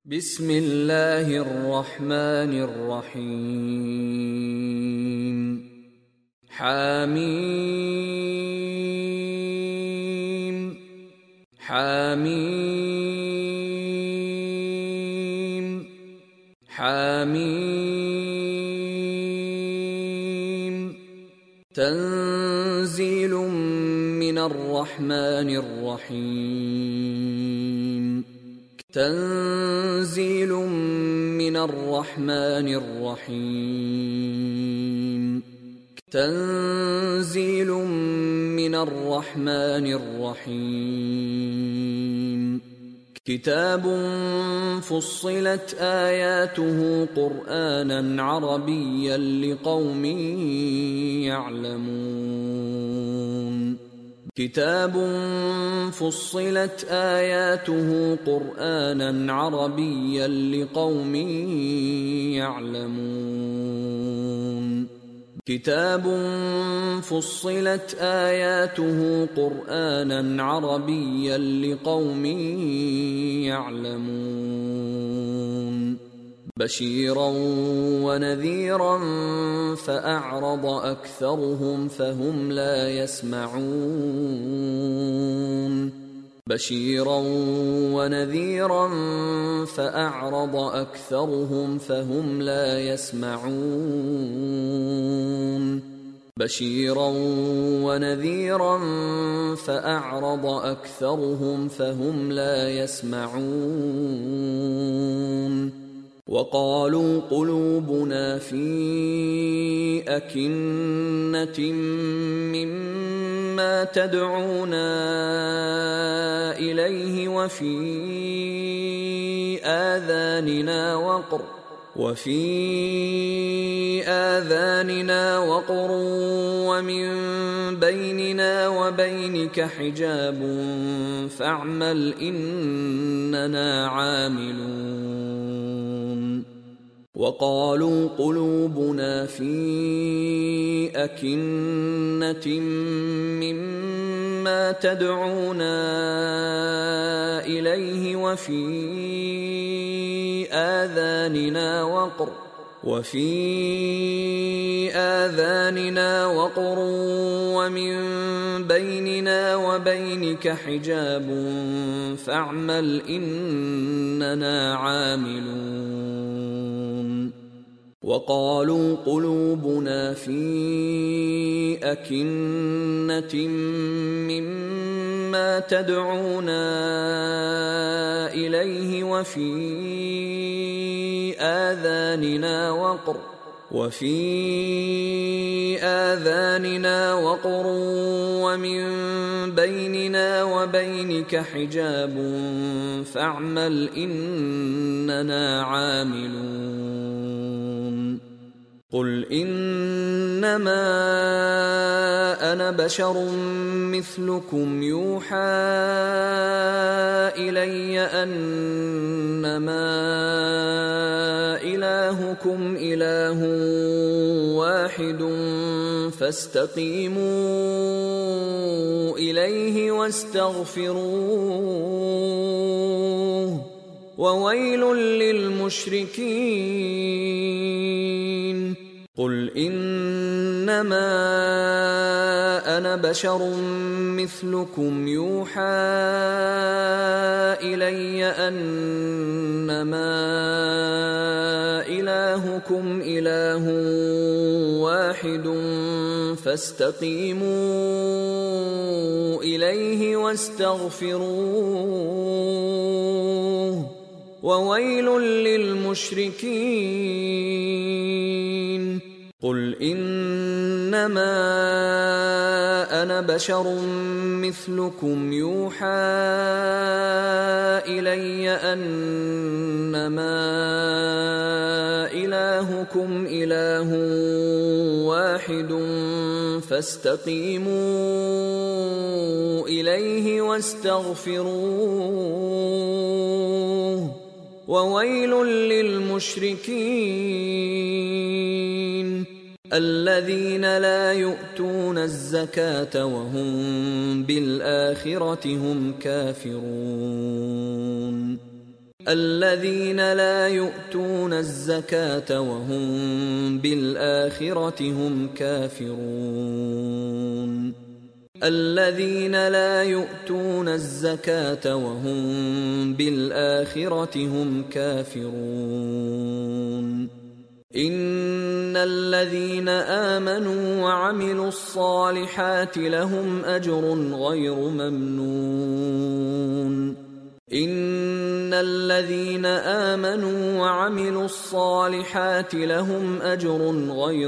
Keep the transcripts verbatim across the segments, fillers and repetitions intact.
بسم الله الرحمن الرحيم. حميم حميم حميم تنزيل من الرحمن الرحيم. تنزيل من الرحمن الرحيم. تنزيل من الرحمن الرحيم. كتاب فصلت آياته قرآنا عربيا لقوم يعلمون. كتاب فصلت آياته قرآنا عربيا لقوم يعلمون. كتاب فصلت آياته قرآنا عربيا لقوم يعلمون. بشيرا ونذيرا فأعرض أكثرهم فهم لا يسمعون. بشيرا ونذيرا فأعرض أكثرهم فهم لا يسمعون. بشيرا ونذيرا فأعرض أكثرهم فهم لا يسمعون. وقالوا قلوبنا في أكنة مما تدعونا إليه وفي آذاننا وقر وفي آذاننا وقر ومن بيننا وبينك حجاب فاعمل إننا عاملون. وقالوا قلوبنا في أكنة مما تدعونا إليه وفي آذاننا وقر وفي آذاننا وقر ومن بيننا وبينك حجاب فاعمل إننا عاملون. وقالوا قلوبنا في أكنة مما تدعونا إليه وفي آذاننا وقر وفي آذاننا وقر ومن بيننا وبينك حجاب فاعمل إننا عاملون. قل إنما أنا بشر مثلكم يوحى إلي أنما إلهكم إله واحد فاستقيموا إليه واستغفروه وويل للمشركين. قل إنما أنا بشر مثلكم يوحى إلي أنما إلهكم إله واحد فاستقيموا إليه واستغفروه وويل للمشركين. قل إنما أنا بشر مثلكم يوحى إلي أنما إلهكم إله واحد فاستقيموا إليه واستغفروه وويل للمشركين الذين لا يؤتون الزكاة وهم بالآخرة هم كافرون. الذين لا يؤتون الزكاة وهم بالآخرة هم كافرون الذين لا يؤتون الزكاة وهم بالآخرة هم كافرون إن الذين آمنوا وعملوا الصالحات لهم أجر غير ممنون إن الذين آمنوا وعملوا الصالحات لهم أجر غير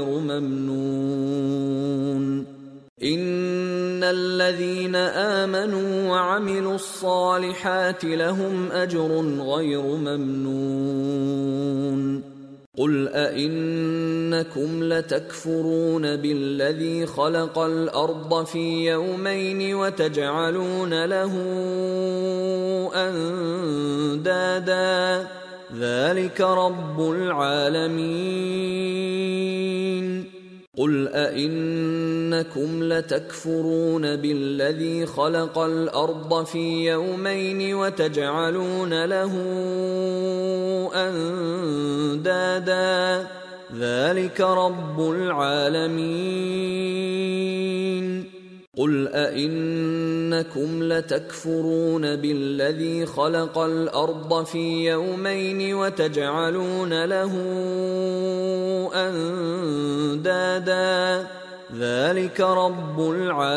ممنون إن الذين آمنوا وعملوا الصالحات لهم أجر غير ممنون قل أئنكم لتكفرون بالذي خلق الأرض في يومين وتجعلون له أندادا ذلك رب العالمين قل أئنكم لتكفرون بالذي خلق الأرض في يومين وتجعلون له أندادا ذلك رب العالمين قل أئنكم لتكفرون بالذي خلق الأرض في يومين وتجعلون له أندادا ذلك رب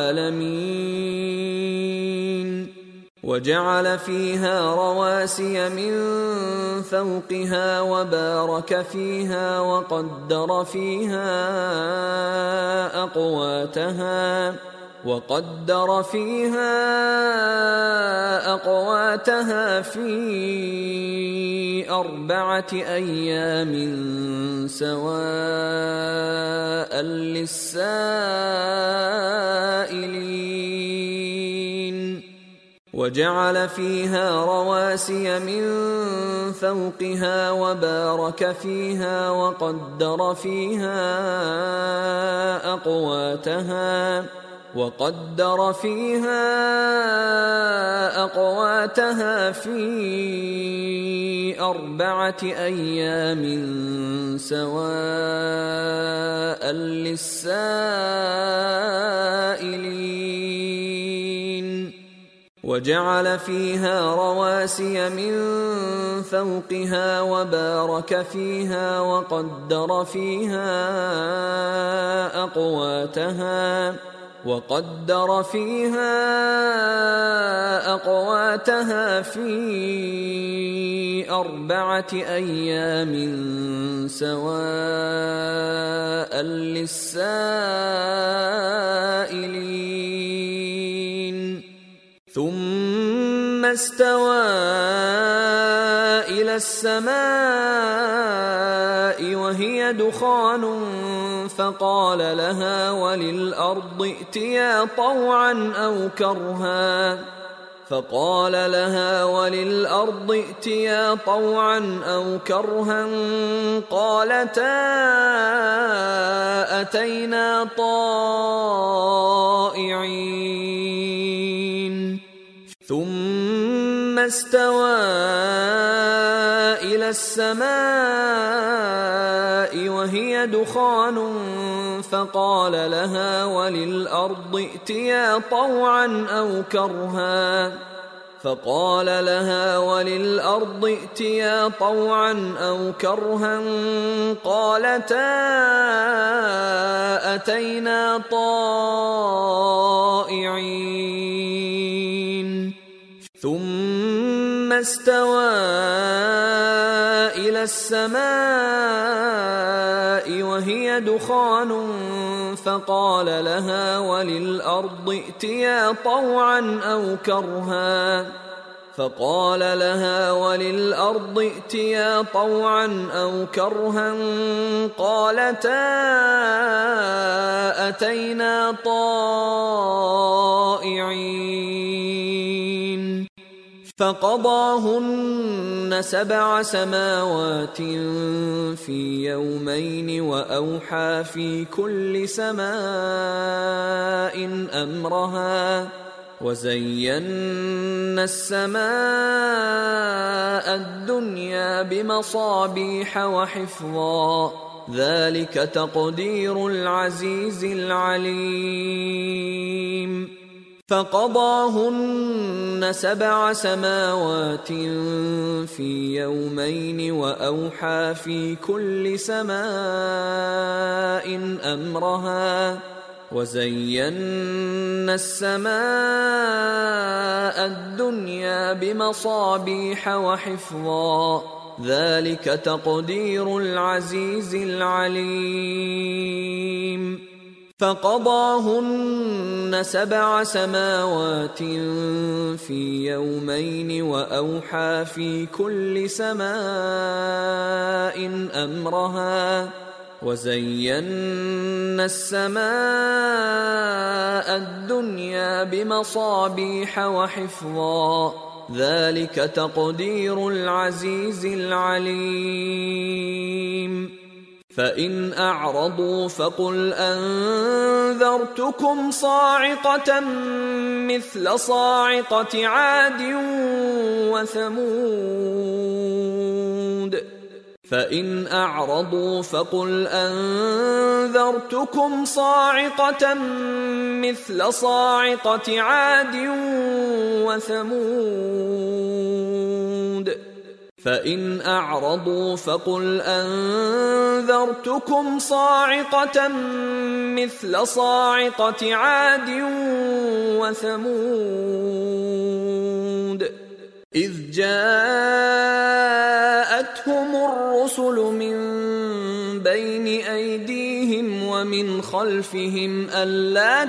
العالمين وجعل فيها رواسي من فوقها وبارك فيها وقدر فيها أقواتها وقدر فيها أقواتها في أربعة أيام سواء للسائلين وجعل فيها رواسي من فوقها وبارك فيها وقدر فيها أقواتها وقدر فيها أقواتها في أربعة أيام سواء للسائلين وجعل فيها رواسي من فوقها وبارك فيها وقدر فيها أقواتها وقدر فيها أقواتها في أربعة أيام سواء للسائلين ثم استوى إلى السماء وهي دخان فقال لها وللأرض ائتيا طوعا أو كرها فقال لها وللأرض ائتيا طوعا أو كرها قالتا أتينا طائعين ثم استوى إلى السماء وهي دخان فقال لها وللأرض ائتيا طوعا أو كرها فقال لها وللأرض ائتيا طوعا أو كرها قالتا أتينا طائعين ثم استوى إلى السماء وهي دخان فقال لها وللأرض ائتيا طوعا أو كرها فقال لها وللأرض ائتيا طوعا أو كرها قالتا أتينا طائعين فقضاهن سبع سماوات في يومين وأوحى في كل سماء أمرها وزينا السماء الدنيا بمصابيح وحفظا ذلك تقدير العزيز العليم فقضاهن سبع سماوات في يومين وأوحى في كل سماء أمرها وزينا السماء الدنيا بمصابيح وحفظا ذلك تقدير العزيز العليم فقضاهن سبع سماوات في يومين وأوحى في كل سماء أمرها وزينا السماء الدنيا بمصابيح وحفظا ذلك تقدير العزيز العليم فإن أعرضوا فقل أنذرتكم صاعقة مثل صاعقة عاد وثمود فإن أعرضوا فقل أنذرتكم صاعقة مثل صاعقة عاد وثمود فإن أعرضوا فقل أنذرتكم صاعقة مثل صاعقة عاد وثمود إذ جاءتهم الرسل من بين أيديهم ومن خلفهم ألا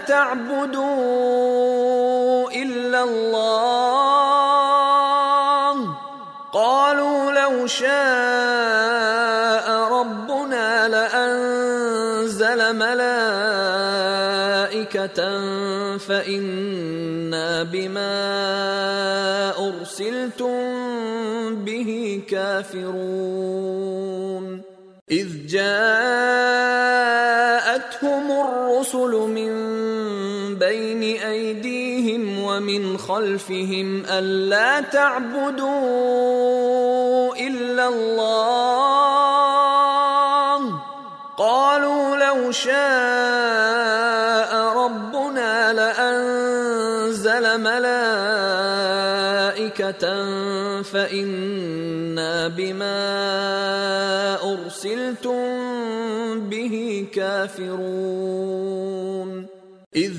تعبدوا إلا الله قالوا لو شاء ربنا لأنزل ملائكة فإنا بما أرسلتم به كافرون إذ جاءتهم الرسل من بين أيديهم ومن خلفهم ألا تعبدوا إلا الله قالوا لو شاء ربنا لأنزل ملائكة فإنا بما أرسلتم به كافرون إذ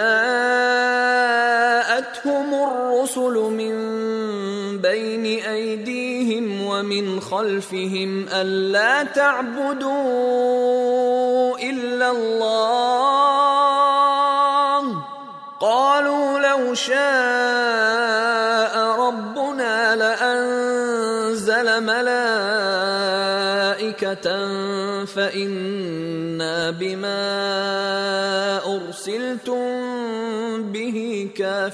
جاءتهم الرسل من بين أيديهم ومن خلفهم ألا تعبدوا إلا الله قالوا لو شاء ربنا لأنزل ملائكة فإنا بما أرسلتم به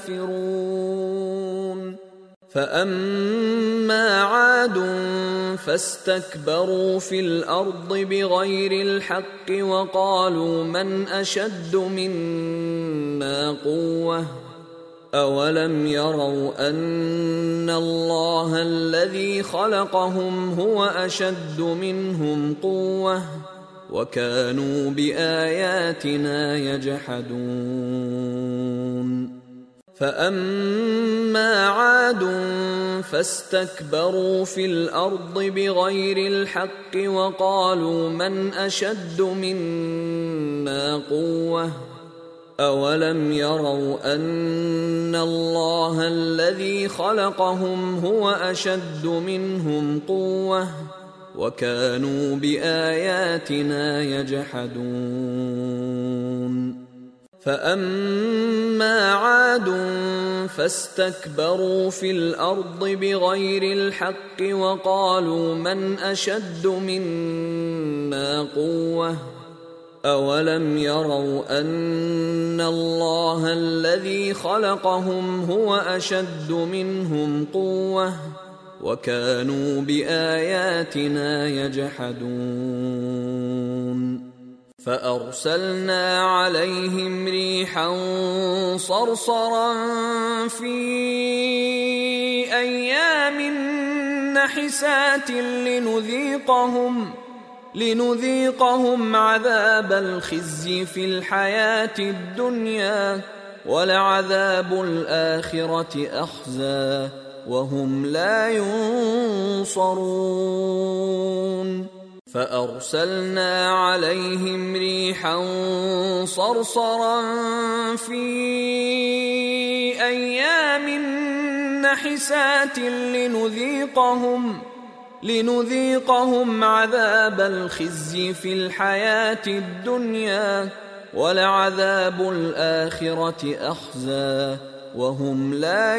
كافرون فأما عاد فاستكبروا في الأرض بغير الحق وقالوا من أشد منا قوة أولم يروا أن الله الذي خلقهم هو أشد منهم قوة وكانوا بآياتنا يجحدون فأما عاد فاستكبروا في الأرض بغير الحق وقالوا من أشد منا قوة أولم يروا أن الله الذي خلقهم هو أشد منهم قوة وكانوا بآياتنا يجحدون فأما عاد فاستكبروا في الأرض بغير الحق وقالوا من أشد منا قوة أولم يروا أن الله الذي خلقهم هو أشد منهم قوة وكانوا بآياتنا يجحدون فأرسلنا عليهم ريحا صرصرا في أيام نحسات لنذيقهم لنذيقهم عذاب الخزي في الحياة الدنيا ولعذاب الآخرة أخزى وهم لا ينصرون فأرسلنا عليهم ريحا صرصرا في أيام نحسات لنذيقهم لنذيقهم عذاب الخزي في الحياة الدنيا ولعذاب الآخرة أخزى وهم لا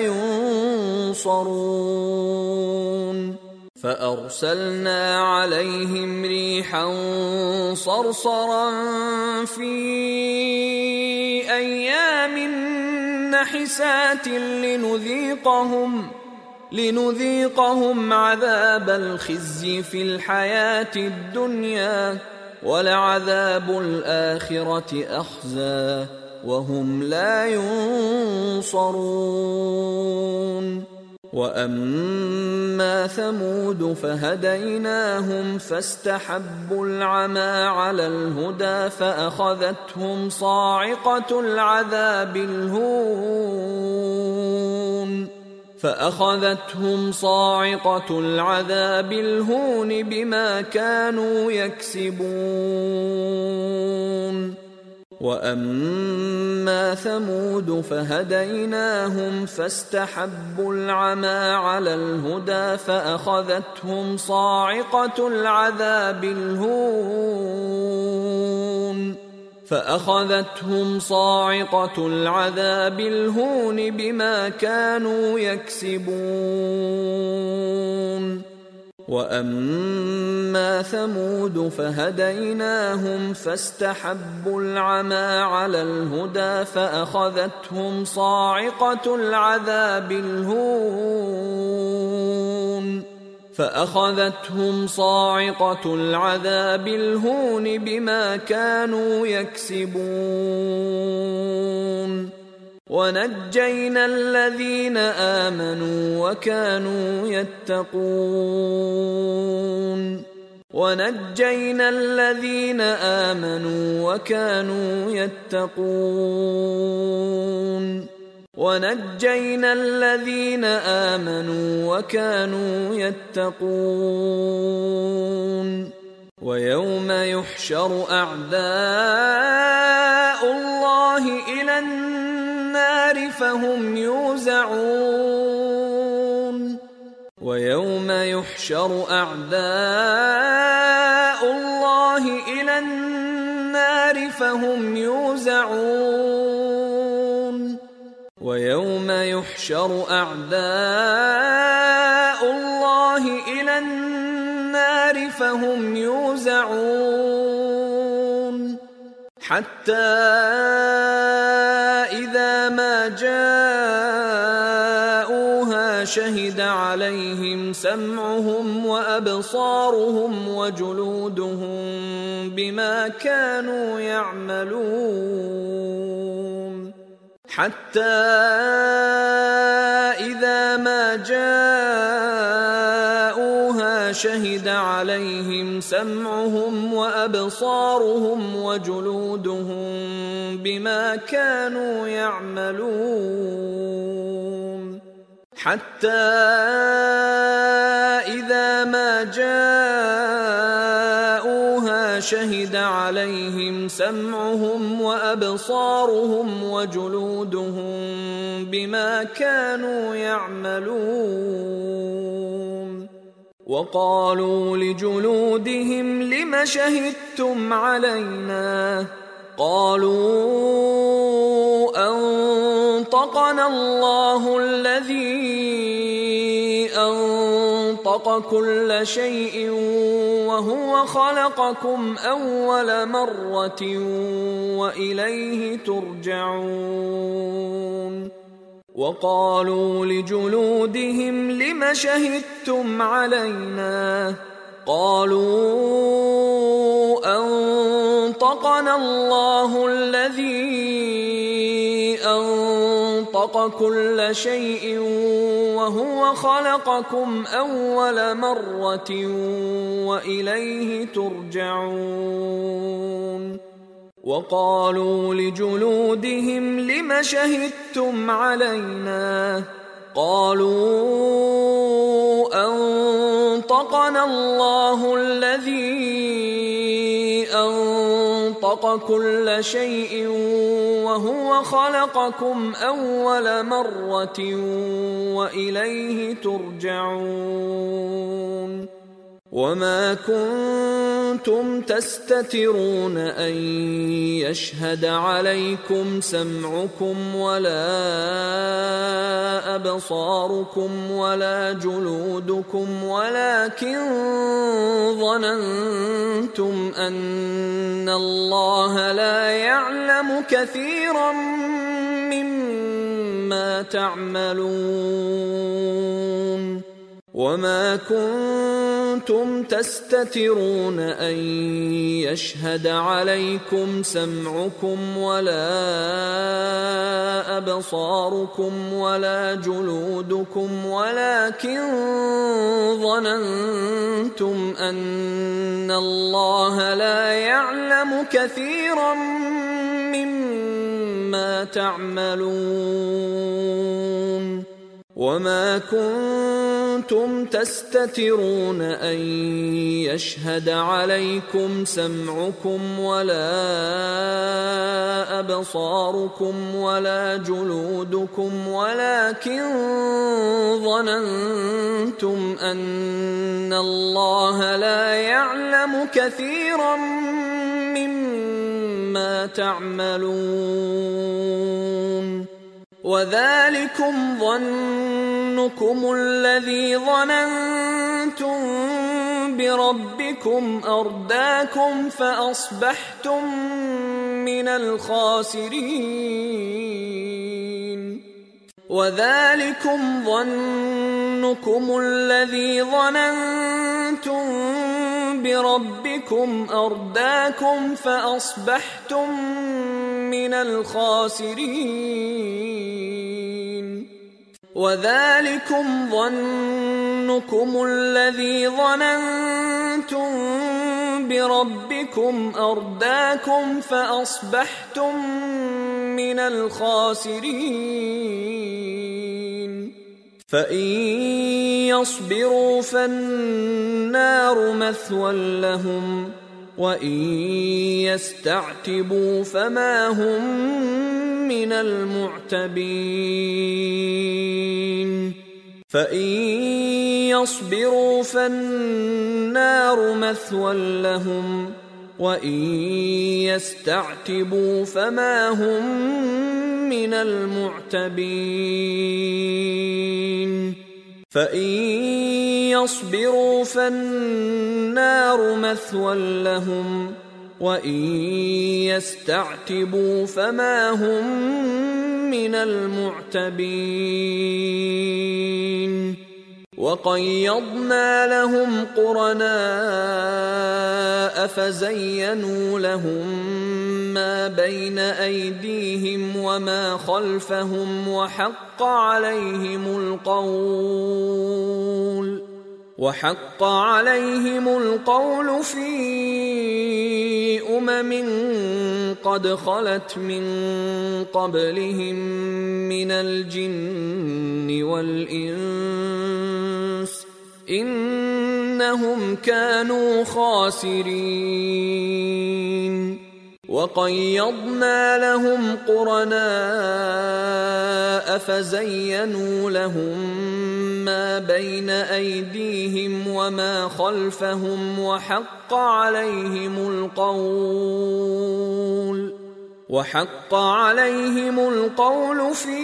ينصرون فأرسلنا عليهم ريحا صرصرا في أيام نحسات لنذيقهم لنذيقهم عذاب الخزي في الحياة الدنيا ولعذاب الآخرة أخزى وهم لا ينصرون وأما ثمود فهديناهم فاستحبوا العمى على الهدى فأخذتهم صاعقة العذاب الهون فأخذتهم صاعقة العذاب الهون بما كانوا يكسبون وأما ثمود فهديناهم فاستحبوا العمى على الهدى فأخذتهم صاعقة العذاب الهون فأخذتهم صاعقة العذاب الهون بما كانوا يكسبون وأما ثمود فهديناهم فاستحبوا العمى على الهدى فأخذتهم صاعقة العذاب الهون فأخذتهم صاعقة العذاب الهون بما كانوا يكسبون ونجينا الذين آمنوا وكانوا يتقون ونجينا الذين آمنوا وكانوا يتقون ونجينا الذين آمنوا وكانوا يتقون ويوم يحشر أعداء الله إلى النار فهم يوزعون ويوم يحشر أعداء الله إلى النار فهم يوزعون ويوم يحشر أعداء الله إلى النار فهم يوزعون حتى إذا ما جاءوها شهد عليهم سمعهم وأبصارهم وجلودهم بما كانوا يعملون حتى إذا ما جاءوها شهد عليهم سمعهم وأبصارهم وجلودهم بما كانوا يعملون حتى إذا ما جاءوها شهد عليهم سمعهم وأبصارهم وجلودهم بما كانوا يعملون وقالوا لجلودهم لم شهدتم علينا قالوا أنطقنا الله الذي أنطق كل شيء وهو خلقكم أول مرة وإليه ترجعون وقالوا لجلودهم لم شهدتم علينا قالوا أنطقنا أنطقنا الله الذي أنطق كل شيء وهو خلقكم أول مرة وإليه ترجعون وقالوا لجلودهم لم شهدتم علينا قالوا أنطقنا الله الذي أنطق كل شيء وهو خلقكم أول مرة وإليه ترجعون وما كنتم تستترون أن يشهد عليكم سمعكم ولا أبصاركم ولا جلودكم ولكن ظننتم أن الله لا يعلم كثيرا مما تعملون وما كنتم تستترون أن يشهد عليكم سمعكم ولا أبصاركم ولا جلودكم ولكن ظننتم أن الله لا يعلم كثيرا مما تعملون وما كنتم تستترون أن يشهد عليكم سمعكم ولا أبصاركم ولا جلودكم ولكن ظننتم أن الله لا يعلم كثيرا مما تعملون وذلكم ظنكم الذي ظننتم بربكم أرداكم فأصبحتم من الخاسرين وذلكم ظنكم الذي ظننتم بربكم أرداكم فأصبحتم من الخاسرين وذلكم ظنكم الذي ظننتم بربكم أرداكم فأصبحتم من الخاسرين فإن يصبروا فالنار مثوى لهم وإن يستعتبوا فما هم من المعتبين فإن يصبروا فالنار مثوى لهم وإن يستعتبوا فما هم من المعتبين فإن يصبروا فالنار مثوى لهم وإن يستعتبوا فما هم من المعتبين وقيضنا لهم قرناء فزينوا لهم ما بين أيديهم وما خلفهم وحق عليهم القول وحق عليهم القول في أمم قد خلت من قبلهم من الجن والإنس إنهم كانوا خاسرين وقيضنا لهم قرناء فزينوا لهم ما بين أيديهم وما خلفهم وحق عليهم القول وحق عليهم القول في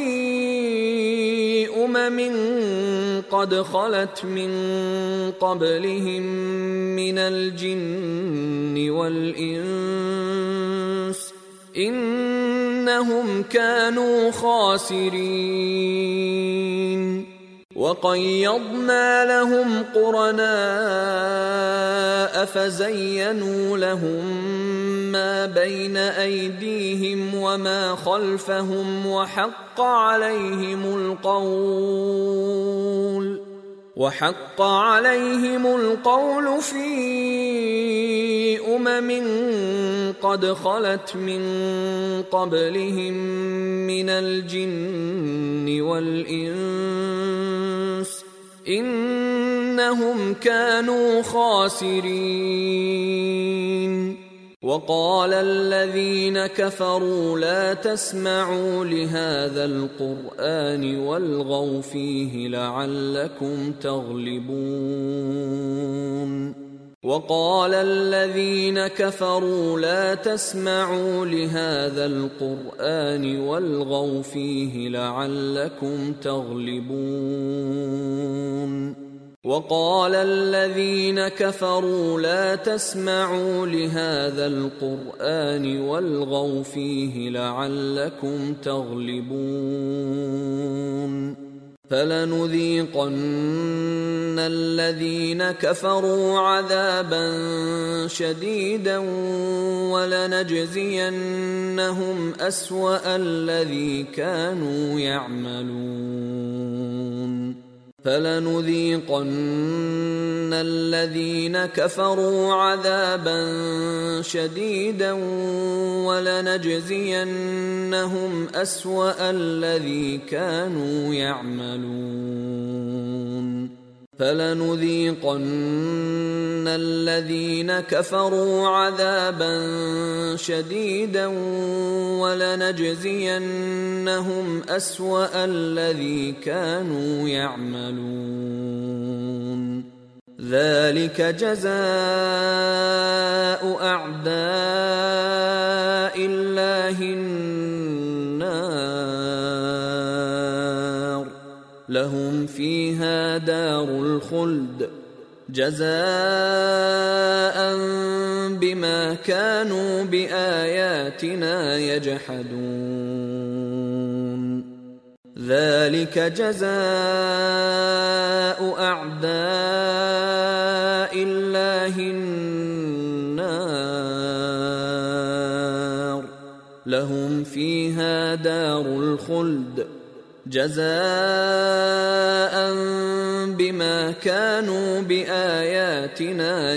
أمم قد خلت من قبلهم من الجن والإنس إنهم كانوا خاسرين وقيضنا لهم قرناء فزينوا لهم ما بين أيديهم وما خلفهم وحق عليهم القول وحق عليهم القول في أمم قد خلت من قبلهم من الجن والإنس إنهم كانوا خاسرين. وقال الذين كفروا لا تسمعوا لهذا القرآن والغوا فيه لعلكم تغلبون. وقال الذين كفروا لا تسمعوا لهذا القرآن والغوا فيه لعلكم تغلبون. وقال الذين كفروا لا تسمعوا لهذا القرآن والغوا فيه لعلكم تغلبون. فلنذيقن الذين كفروا عذابا شديدا ولنجزينهم أسوأ الذي كانوا يعملون. فلنذيقن الذين كفروا عذابا شديدا ولنجزينهم أسوأ الذي كانوا يعملون. فلنذيقن الذين كفروا عذابا شديدا ولنجزينهم أسوأ الذي كانوا يعملون. ذلك جزاء أعداء الله النار لهم فيها دار الخلد جزاء بما كانوا بآياتنا يجحدون. ذلك جزاء أعداء الله النار لهم فيها دار الخلد جزاء بما كانوا بآياتنا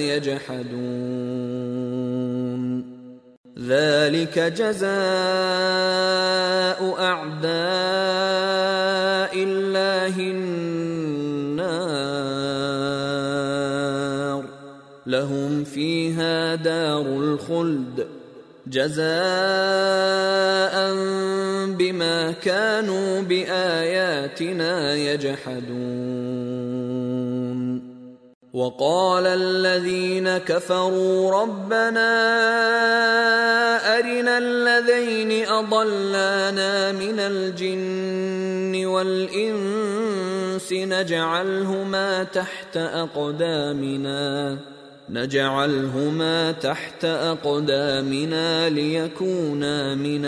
يجحدون. ذلك جزاء أعداء الله النار لهم فيها دار الخلد جزاء بما كانوا بآياتنا يجحدون. وقال الذين كفروا ربنا أرنا الذين أضلانا من الجن والإنس نجعلهما تحت أقدامنا نجعلهما تحت أقدامنا ليكونا من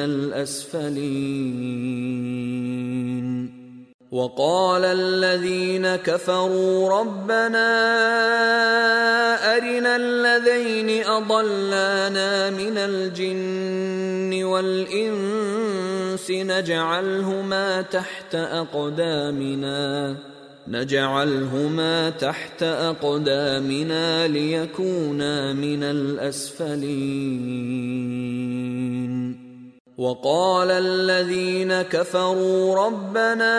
الأسفلين. وقال الذين كفروا ربنا أرنا الذين أضلانا من الجن والإنس نجعلهما تحت أقدامنا نجعلهما تحت أقدامنا ليكونا من الأسفلين. وقال الذين كفروا ربنا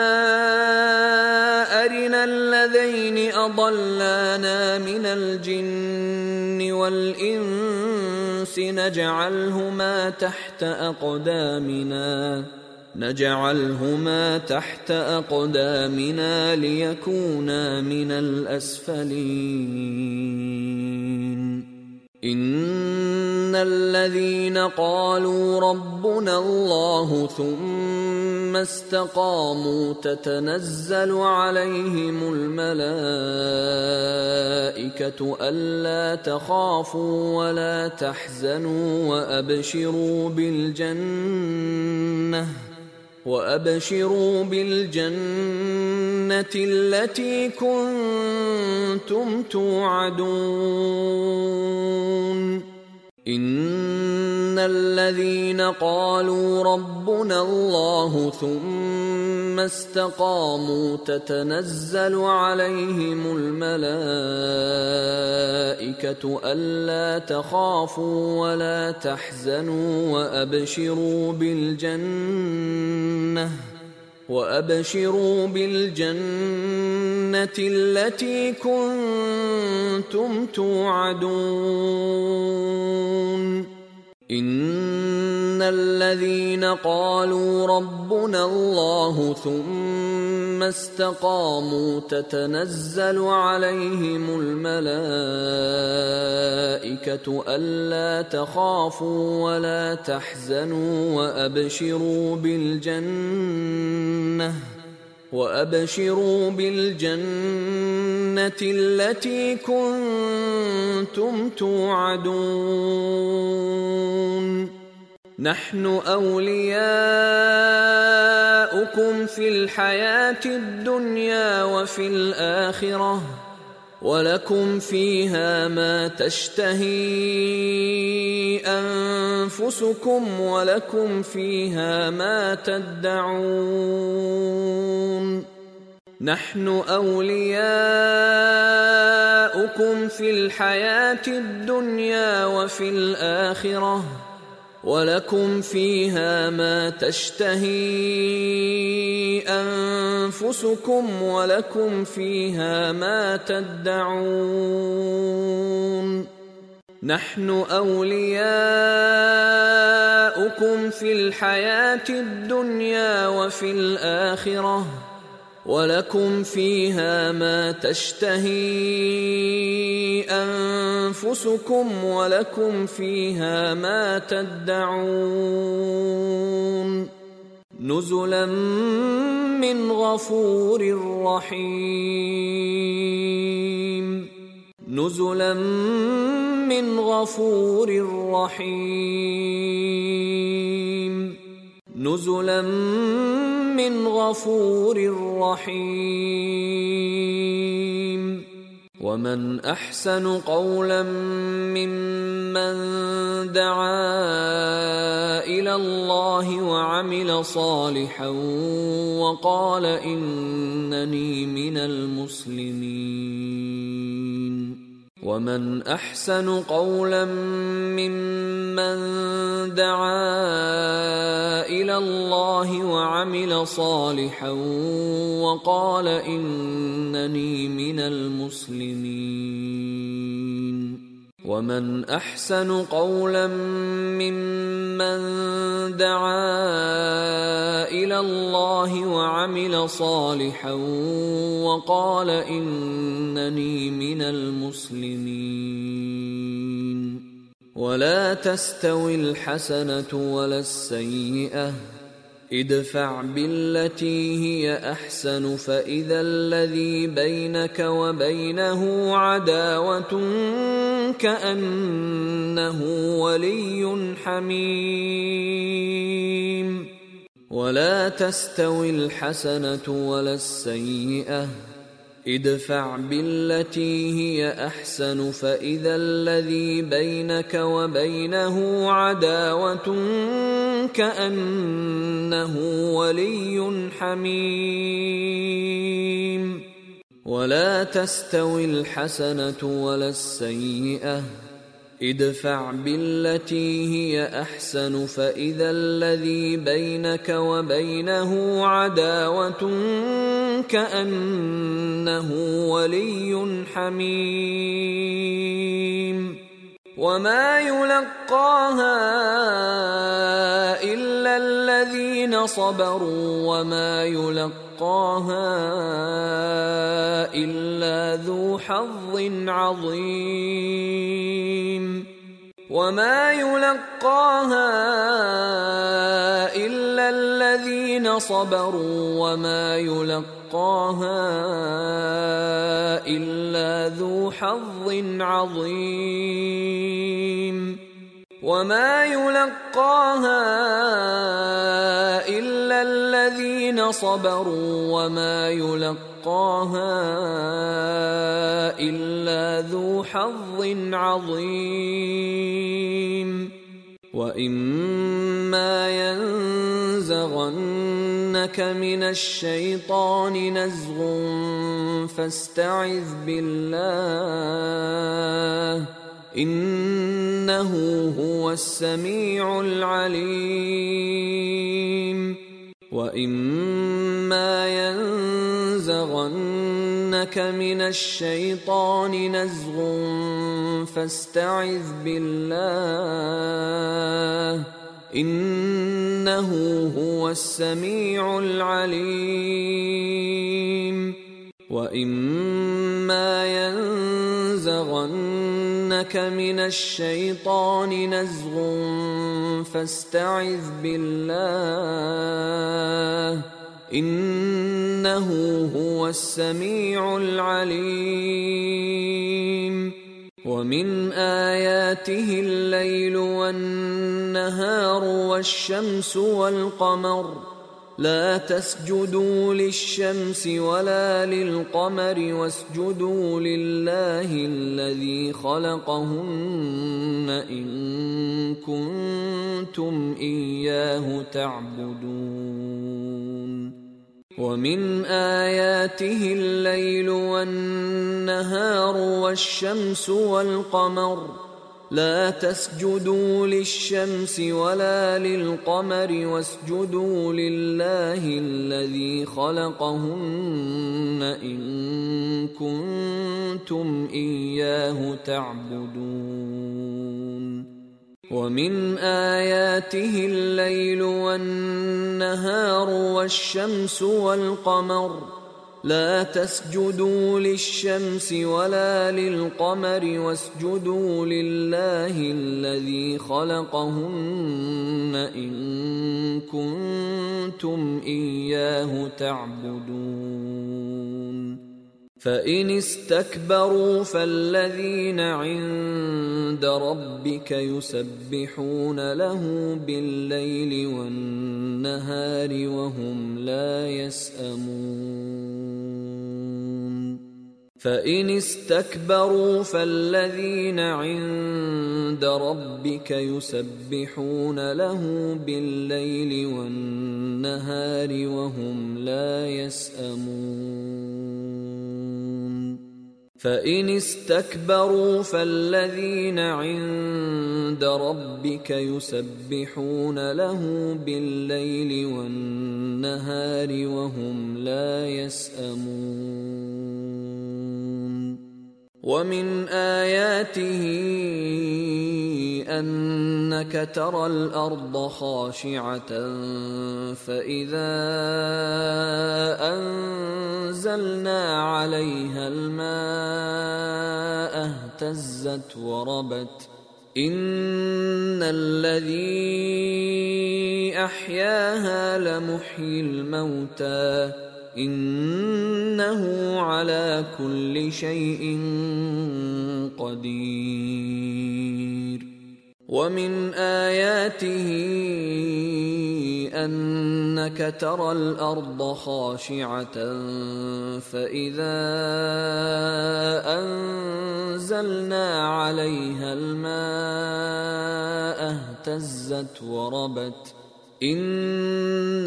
أرنا الذين أضلانا من الجن والإنس نجعلهما تحت أقدامنا نجعلهما تحت أقدامنا ليكونا من الأسفلين. إن الذين قالوا ربنا الله ثم استقاموا تتنزل عليهم الملائكة ألا تخافوا ولا تحزنوا وأبشروا بالجنة وأبشروا بالجنة التي كنتم توعدون. إن الذين قالوا ربنا الله ثم استقاموا تتنزل عليهم الملائكة ألا تخافوا ولا تحزنوا وأبشروا بالجنة وأبشروا بالجنة التي كنتم توعدون إن الذين قالوا ربنا الله ثم استقاموا تتنزل عليهم الملائكة ألا تخافوا ولا تحزنوا وأبشروا بالجنة وأبشروا بالجنة التي كنتم توعدون نحن أولياؤكم في الحياة الدنيا وفي الآخرة ولكم فيها ما تشتهي أنفسكم ولكم فيها ما تدعون نحن أولياؤكم في الحياة الدنيا وفي الآخرة ولكم فيها ما تشتهي أنفسكم ولكم فيها ما تدعون نحن أولياؤكم في الحياة الدنيا وفي الآخرة ولكم فيها ما تشتهي أنفسكم ولكم فيها ما تدعون نزلا من غفور رحيم نزلا من غفور رحيم نزلا من غفور رحيم ومن أحسن قولا ممن دعا إلى الله وعمل صالحا وقال إنني من المسلمين ومن أحسن قولا ممن دعا إلى الله وعمل صالحا وقال إنني من المسلمين ومن أحسن قولا ممن دعا إلى الله وعمل صالحا وقال إنني من المسلمين ولا تستوي الحسنة ولا السيئة ادفع بالتي هي أحسن فإذا الذي بينك وبينه عداوة كأنه ولي حميم ولا تستوي الحسنة ولا السيئة ادفع بالتي هي أحسن فإذا الذي بينك وبينه عداوة كأنه ولي حميم ولا تستوي الحسنة ولا السيئة ادفع بالتي هي أحسن فإذا الذي بينك وبينه عداوة كأنه ولي حميم وما يلقاها إلا الذين صبروا وما يلقاها إلا ذو حظ عظيم وما يلقاها إلا الذين صبروا وما يلقاها إلا ذو حظ عظيم وما يلقاها إلا الذين صبروا وما يلقاها إلا ذو حظ عظيم وإما ينزغنك من الشيطان نزغ فاستعذ بالله إنه هو السميع العليم وإما ينزغنك من الشيطان نزغ فاستعذ بالله إنه هو السميع العليم وإما ينزغنك من الشيطان نزغ فاستعذ بالله إنه هو السميع العليم ومن آياته الليل والنهار والشمس والقمر لا تسجدوا للشمس ولا للقمر واسجدوا لله الذي خلقهن إن كنتم إياه تعبدون ومن آياته الليل والنهار والشمس والقمر لا تسجدوا للشمس ولا للقمر واسجدوا لله الذي خلقهن إن كنتم إياه تعبدون ومن آياته الليل والنهار والشمس والقمر لا تسجدوا للشمس ولا للقمر واسجدوا لله الذي خلقهن إن كنتم إياه تعبدون فإن استكبروا فالذين عند ربك يسبحون له بالليل والنهار وهم لا يسأمون فإن استكبروا فالذين عند ربك يسبحون له بالليل والنهار وهم لا يسأمون فإن استكبروا فالذين عند ربك يسبحون له بالليل والنهار وهم لا يسأمون ومن آياته أنك ترى الأرض خاشعة فإذا أنزلنا عليها الماء اهتزت وربت إن الذي أحياها لمحيي الموتى إنه على كل شيء قدير ومن آياته أنك ترى الأرض خاشعة فإذا أنزلنا عليها الماء اهتزت وربت إن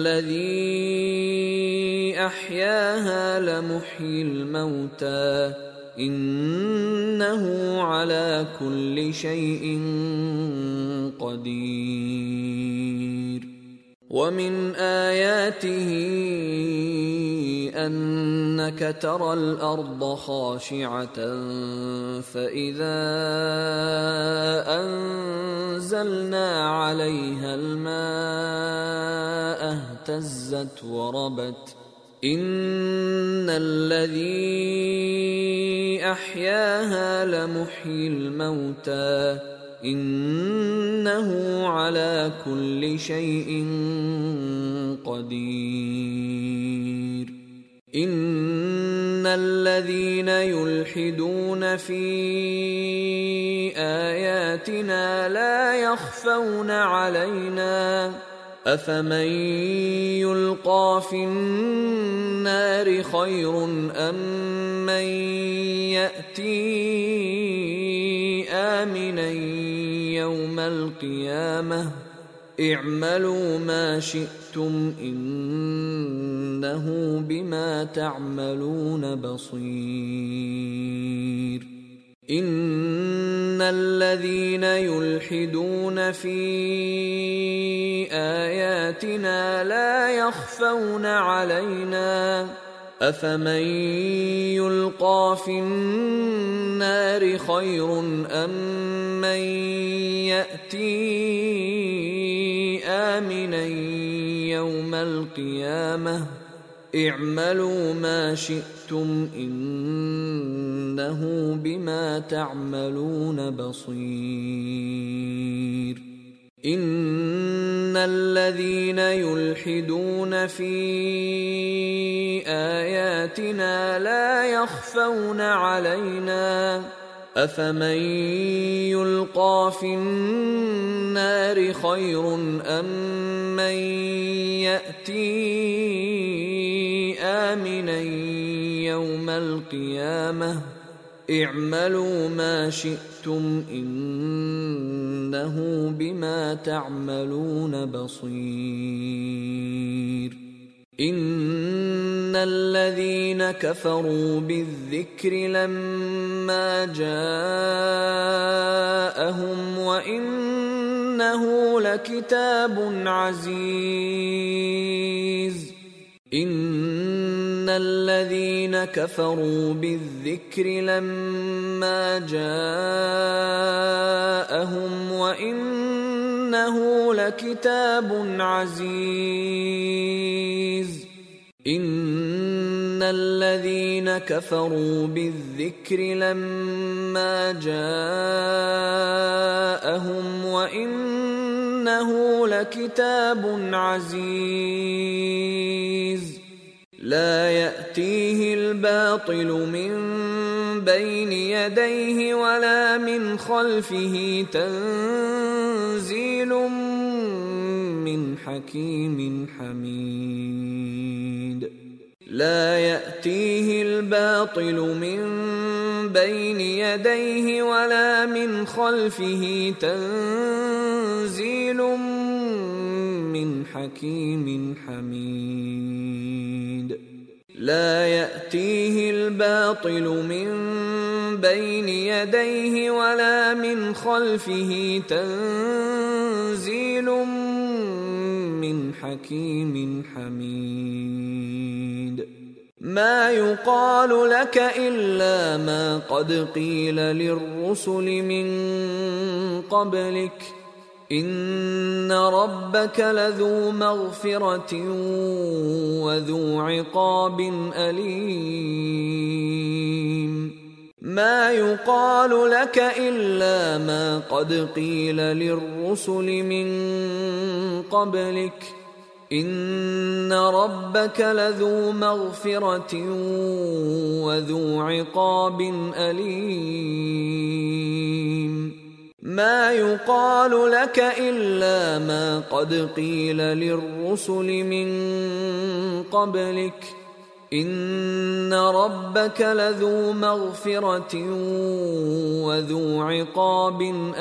الذي أحياها لمحيي الموتى إنه على كل شيء قدير ومن آياته أنك ترى الأرض خاشعة فإذا أنزلنا عليها الماء اهتزت وربت إن الذي أحياها لمحيي الموتى إنه على كل شيء قدير إن الذين يلحدون في آياتنا لا يخفون علينا أفمن يلقى في النار خير أم من يأتي آمنا يوم القيامة اعملوا ما شئتم إنه بما تعملون بصير إن الذين يلحدون في آياتنا لا يخفون علينا أفمن يلقى في النار خير أم من يأتي آمنا يوم القيامة اعملوا ما شئتم إنه بما تعملون بصير إن الذين يلحدون في آياتنا لا يخفون علينا أفمن يلقى في النار خير أم من يأتي آمنا يوم القيامة اعملوا ما شئتم إنه بما تعملون بصير إن الذين كفروا بالذكر لما جاءهم وإنه لكتاب عزيز إن الذين كفروا بالذكر لما جاءهم وإنه لكتاب عزيز إن الذين كفروا بالذكر لما جاءهم وإنه لكتاب عزيز لا يأتيه الباطل من بين يديه ولا من خلفه تنزيل من حكيم حميد لا يأتيه الباطل من بين يديه ولا من خلفه تنزيل من حكيم حميد لا يأتيه الباطل من بين يديه ولا من خلفه تنزيل من حكيم حميد ما يقال لك إلا ما قد قيل للرسل من قبلك إن ربك لذو مغفرة وذو عقاب أليم ما يقال لك إلا ما قد قيل للرسل من قبلك إن ربك لذو مغفرة وذو عقاب أليم ما يقال لك إلا ما قد قيل للرسل من قبلك إن ربك لذو مغفرة وذو عقاب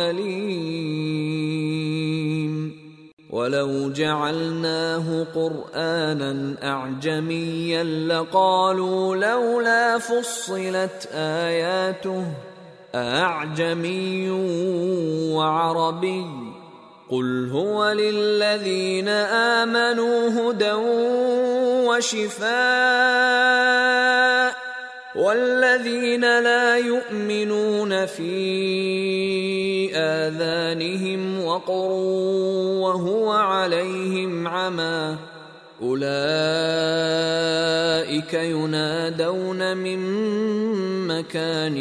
أليم ولو جعلناه قرآنا أعجميا لقالوا لولا فصلت آياته أعجمي وعربي قل هو للذين آمنوا هدى وشفاء والذين لا يؤمنون في آذانهم وقر وهو عليهم عمى أولئك ينادون من مكان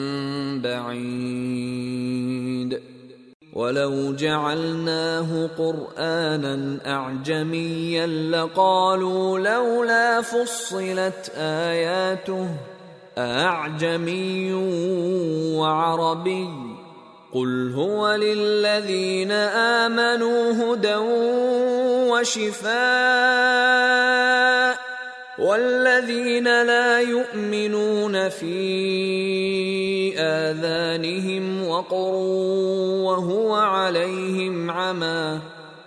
بعيد ولو جعلناه قرآنا أعجميا لقالوا لولا فصلت آياته أعجمي وعربي قل هو للذين آمنوا هدى وشفاء والذين لا يؤمنون في آذانهم وقر وهو عليهم عمى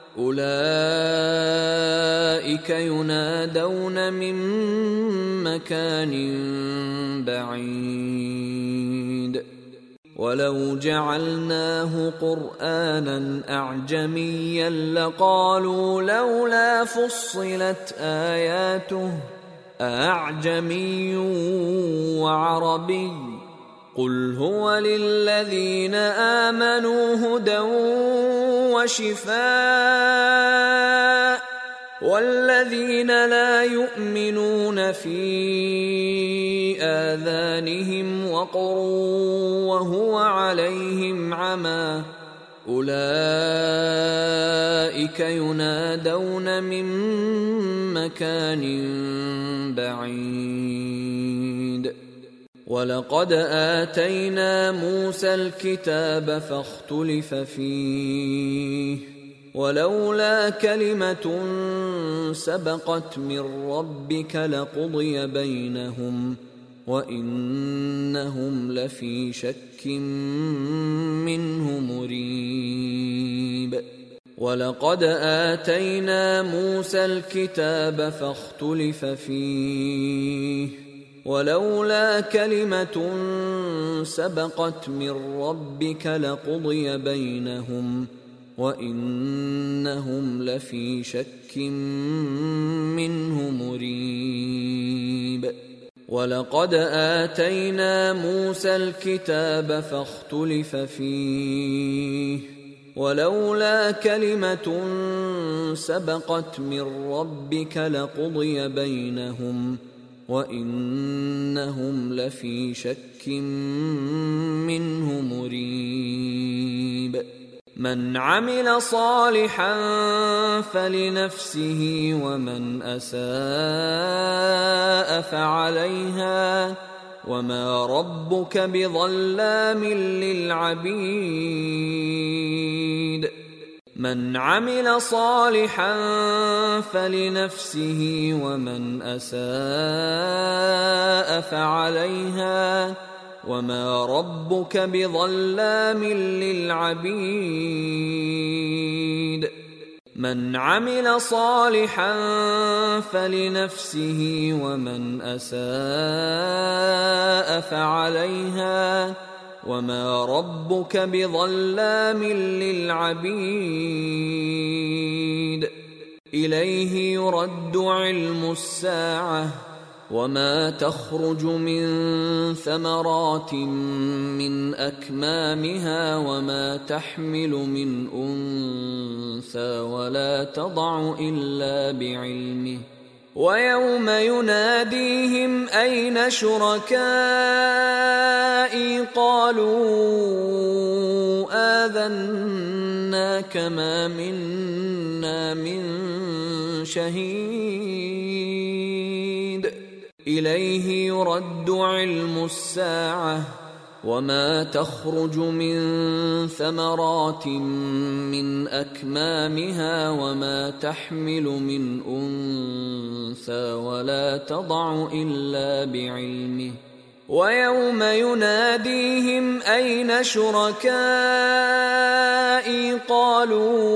أولئك ينادون من مكان بعيد ولو جعلناه قرآنا أعجميا لقالوا لولا فصلت آياته أأعجمي وعربي قل هو للذين آمنوا هدى وشفاء والذين لا يؤمنون في آذانهم وقر وهو عليهم عمى أولئك ينادون من مكان بعيد ولقد آتينا موسى الكتاب فاختلف فيه ولولا كلمة سبقت من ربك لقضي بينهم وإنهم لفي شك منه مريب ولقد آتينا موسى الكتاب فاختلف فيه ولولا كلمة سبقت من ربك لقضي بينهم وإنهم لفي شك منه مريب ولقد آتينا موسى الكتاب فاختلف فيه ولولا كلمة سبقت من ربك لقضي بينهم وإنهم لفي شك منه مريب من عمل صالحا فلنفسه ومن أساء فعليها وما ربك بظلام للعبيد من عمل صالحا فلنفسه ومن أساء فعليها وما ربك بظلام للعبيد من عمل صالحا فلنفسه ومن أساء فعليها وما ربك بظلام للعبيد إليه يرد علم الساعة وما تخرج من ثمرات من أكمامها وما تحمل من أنثى ولا تضع إلا بعلمه ويوم يناديهم أين شركائي قالوا آذناك ما منا من شهيد إليه يرد علم الساعة وما تخرج من ثمرات من أكمامها وما تحمل من أنثى ولا تضع إلا بعلمه ويوم يناديهم أين شركائي قالوا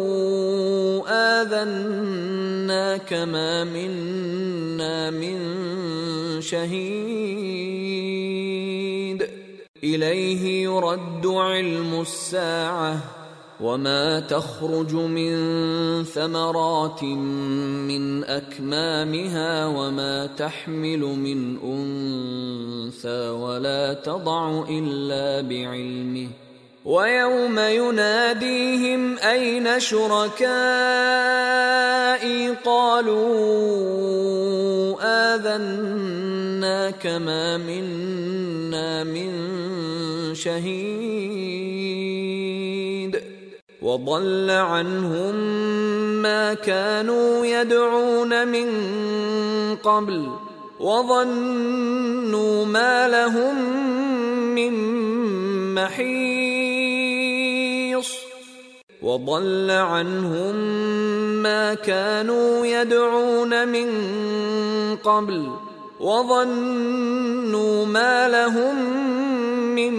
آذناك ما منا من شهيد إليه يرد علم الساعة وما تخرج من ثمرات من أكمامها وما تحمل من أنثى ولا تضع إلا بعلمه ويوم يناديهم أين شركائي قالوا آذناك ما منا من شهيد وضل عنهم ما كانوا يدعون من قبل وظنوا ما لهم من محيص وضل عنهم ما كانوا يدعون من قبل وظنوا ما لهم من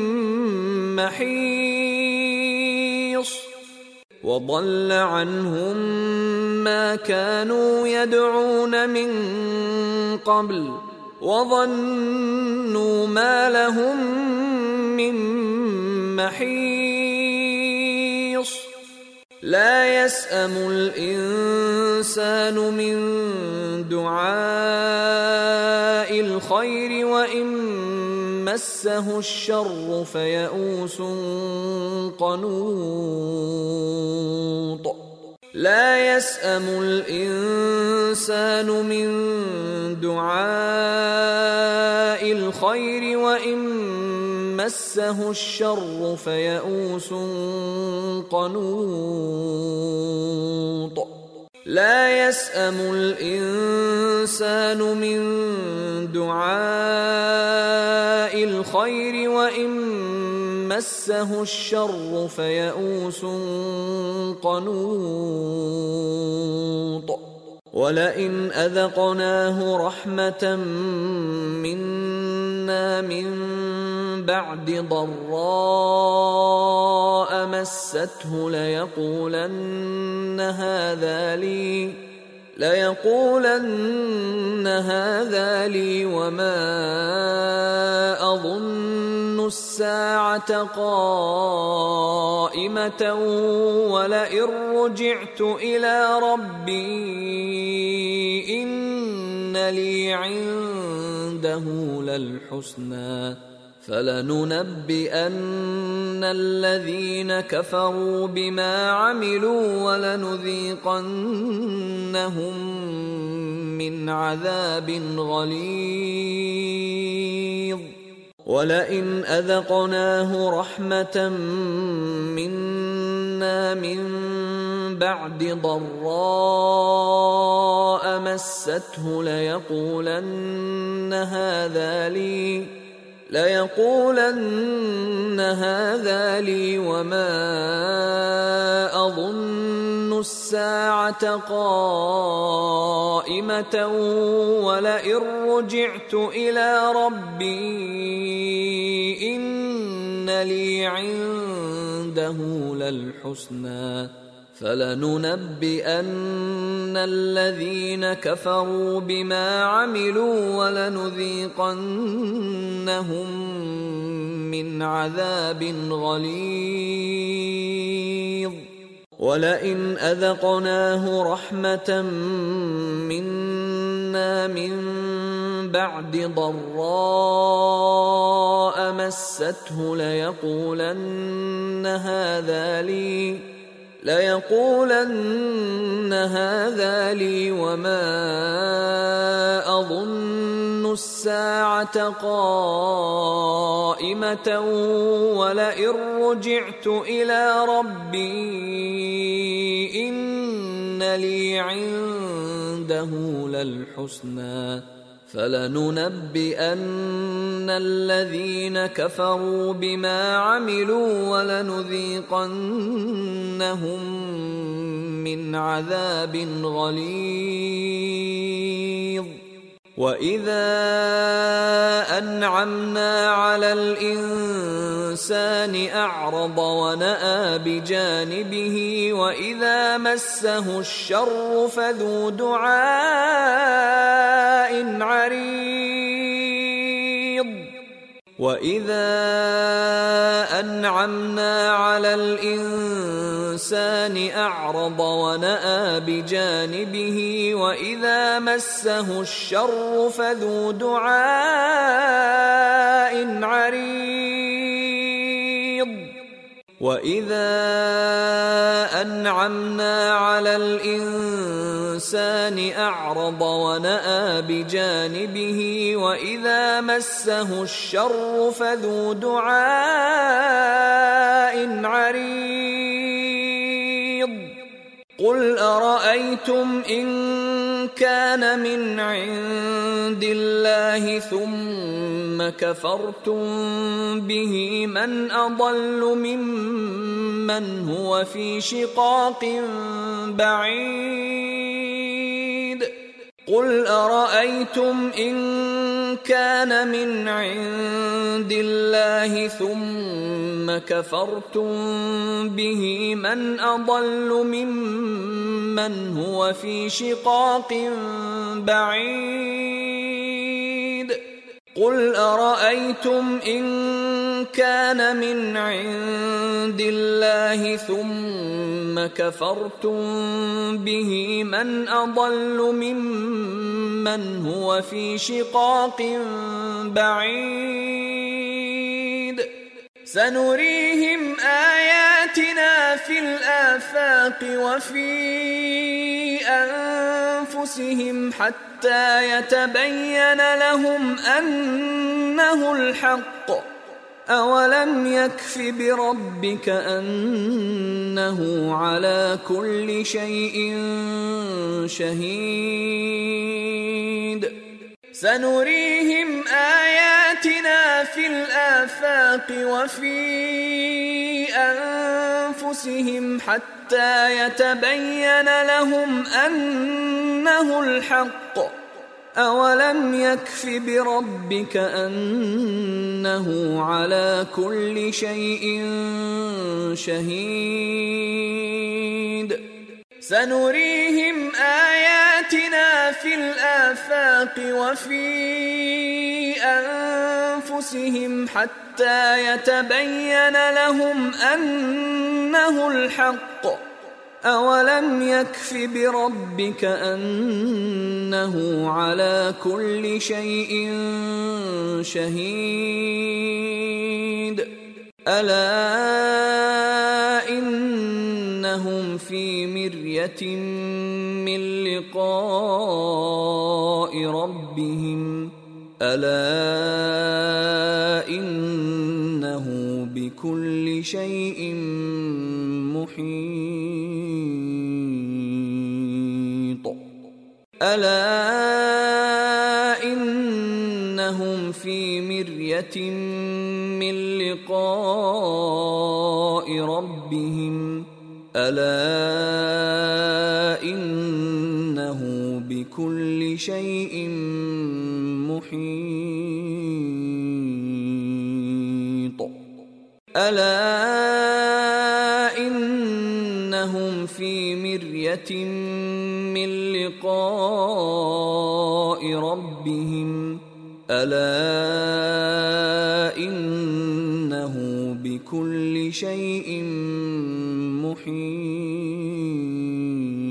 محيص وضل عنهم ما كانوا يدعون من قبل وظنوا ما لهم من محيص لا يسأم الإنسان من دعاء الخير وإن مسه الشر فيئوس قنوط لا يسأم الإنسان من دعاء الخير وإن مسه الشر فيئوس قنوط لا يسأم الإنسان من دعاء الخير وإن مسه الشر فيئوس قنوط ولئن أذقناه رحمة منا من بعد ضراء مسته ليقولن هذا لي ليقولن هذا لي وما أظن الساعة قائمة ولئن رجعت إلى ربي إن لي عنده للحسنى فلننبئن الذين كفروا بما عملوا ولنذيقنهم من عذاب غليظ ولئن أذقناه رحمة منا من بعد ضراء مسته ليقولن هذا لي ليقولن هذا لي وما أظن الساعة قائمة ولئن رجعت إلى ربي إن لي عنده للحسنى فلننبئن الذين كفروا بما عملوا ولنذيقنهم من عذاب غليظ ولئن أذقناه رحمة منا من بعد ضراء مسته ليقولن هذا لي ليقولن هذا لي وما أظن الساعة قائمة ولئن رجعت إلى ربي إن لي عنده للحسنى فلننبئن الذين كفروا بما عملوا ولنذيقنهم من عذاب غليظ وإذا أنعمنا على الإنسان أعرض ونأى بجانبه وإذا مسه الشر فذو دعاء عريض وإذا أنعمنا على الإنسان أعرض ونأى بجانبه وإذا مسه الشر فذو دعاء عريض وإذا أنعمنا على الإنسان أعرض ونأى بجانبه وإذا مسه الشر فذو دعاء عريض قل أرأيتم إن كان من عند الله ثم ثم كفرتم به من أضل ممن هو في شقاق بعيد قل أرأيتم إن كان من عند الله ثم كفرتم به من أضل ممن هو في شقاق بعيد قل أرأيتم إن كان من عند الله ثم كفرتم به من أضل ممن هو في شقاق بعيد سنريهم آياتنا في الآفاق وفي أنفسهم حتى يتبين لهم أنه الحق أولم يكف بربك أنه على كل شيء شهيد سنريهم آياتنا في الآفاق وفي أنفسهم حتى يتبين لهم أنه الحق أولم يكف بربك أنه على كل شيء شهيد سنريهم آياتنا في الآفاق وفي أنفسهم حتى يتبين لهم أنه الحق أولم يكف بربك أنه على كل شيء شهيد ألا إنهم في مرية من لقاء ربهم ألا إنه بكل شيء محيط ألا إنهم في مرية من لقاء ربهم ألا إنه بكل شيء محيط ألا إنهم في مرية من لقاء ربهم ألا إنه بكل شيء محيط